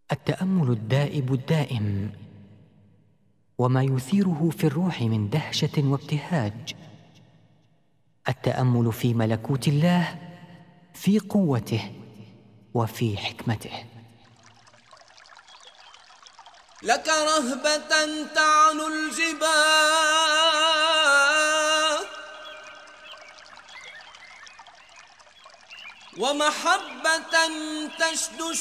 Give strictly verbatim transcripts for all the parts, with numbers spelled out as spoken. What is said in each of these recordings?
التأمل الدائب الدائم وما يثيره في الروح من دهشة وابتهاج، التأمل في ملكوت الله، في قوته وفي حكمته. لك رهبة تعلو الجبال، ومحبة تشدو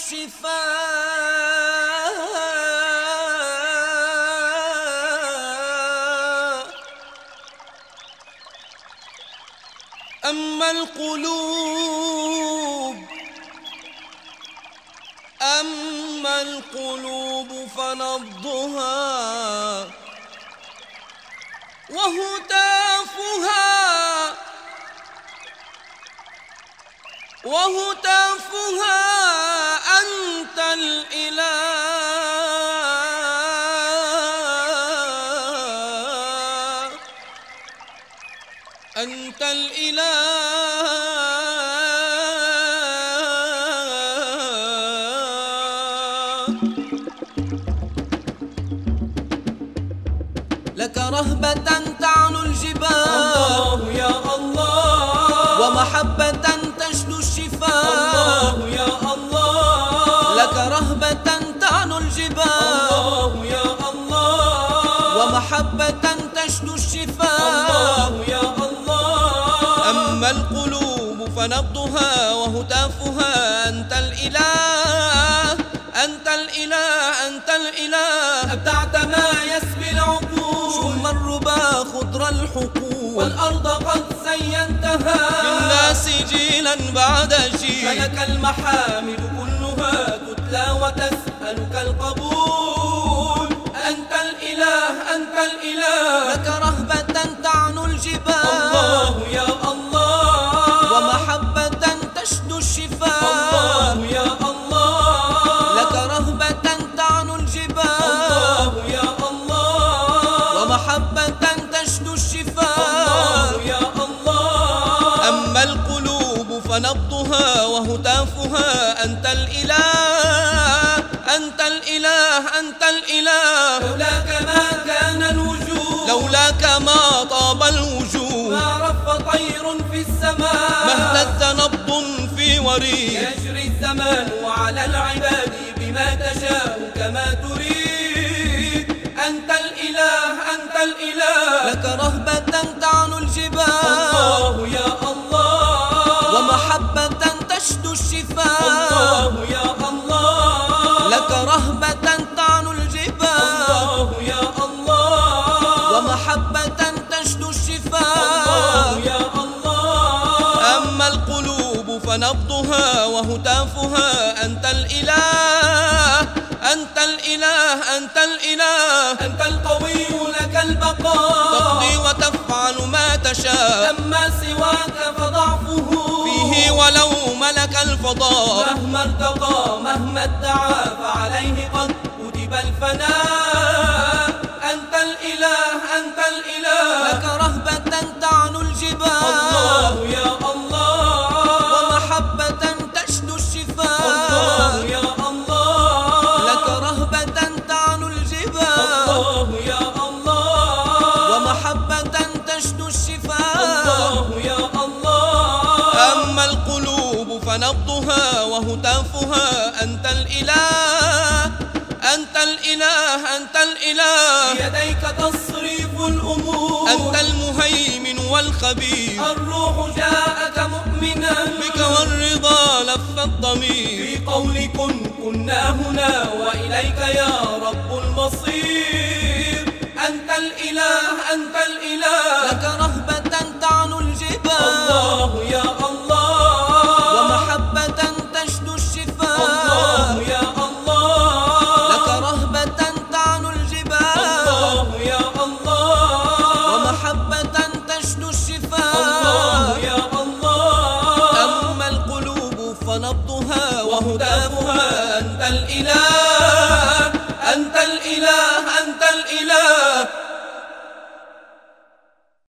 الشفاء. أما القلوب أما القلوب فنبضها وهتافها وهتافها أنت الإله، أنت الإله. لك رهبة تعلو الجبال، الله يا الله، ومحبة تشدو الشفاء، الله يا الله. لك رهبة تعلو الجبال، الله يا الله، ومحبة تشدو الشفاء، الله يا الله. أما القلوب فنبضها وهتافها أنت الإله، أنت الإله، أنت الإله. أبدعت ما يسبي العقول، شم الربا خضر الحقول، والأرض قد زينتها للناس جيلا بعد جيل. فلك المحامد كلها تتلى وتسألك القبول، أنت الإله، أنت الإله. لك رهبة تعلو الجبال، الله يا الله، ومحبة تشدو الشفاء، الله يا الله. لك رهبة تعلو الجبال، الله يا الله، ومحبة تشدو الشفاء، الله يا الله. أما القلوب فنبضها وهتافها أنت الإله، أنت الإله، أنت الإله. لولاك ما كان الوجود، لولاك ما طاب الوجود، ما رف طير في السماء، ما اهتز نبض في وريد. يجري الزمان وعلى العباد بما تشاء كما تريد، أنت الإله، أنت الإله. لك رهبة تعلو الجبال، الله يا الله، ومحبة تشدو الشفاء، الله يا الله. لك رهبة تعلو الجبال، الله يا الله، ومحبة تشدو الشفاء، الله يا الله. أما القلوب فنبضها وهتافها أنت الإله، أنت الإله، أنت الإله. أنت القوي لك البقاء، تقضي وتفعل ما تشاء. أما سواك فضعفه فيه ولو ملك الفضاء. مهما ارتقى مهما ادعى فعليه قد كتب الفناء. أنت الإله، أنت الإله. لك رهبة تعلو الجبال، الله يا الله، ومحبة تشدو الشفاء، الله يا الله. لك رهبة تعلو الجبال، الله يا الله، ومحبة تشدو الشفاء، الله يا الله. أما القلوب فنبضها وهتافها أنت الإله، أنت الإله، أنت الإله. بيديك تصريف الأمور، أنت المهيمن والخبير. الروح جاءك مؤمنا بك والرضا لف الضمير. في قول كن كنا هنا وإليك يا رب المصير. أنت الإله، أنت الإله. لك رهبة تعلو الجبال، الله يا الله، ومحبة تشدو الشفاء، الله يا الله. لك رهبة تعلو الجبال، الله يا الله، ومحبة تشدو الشفاء، الله يا الله. أما القلوب فنبضها وهتافها أنت الإله،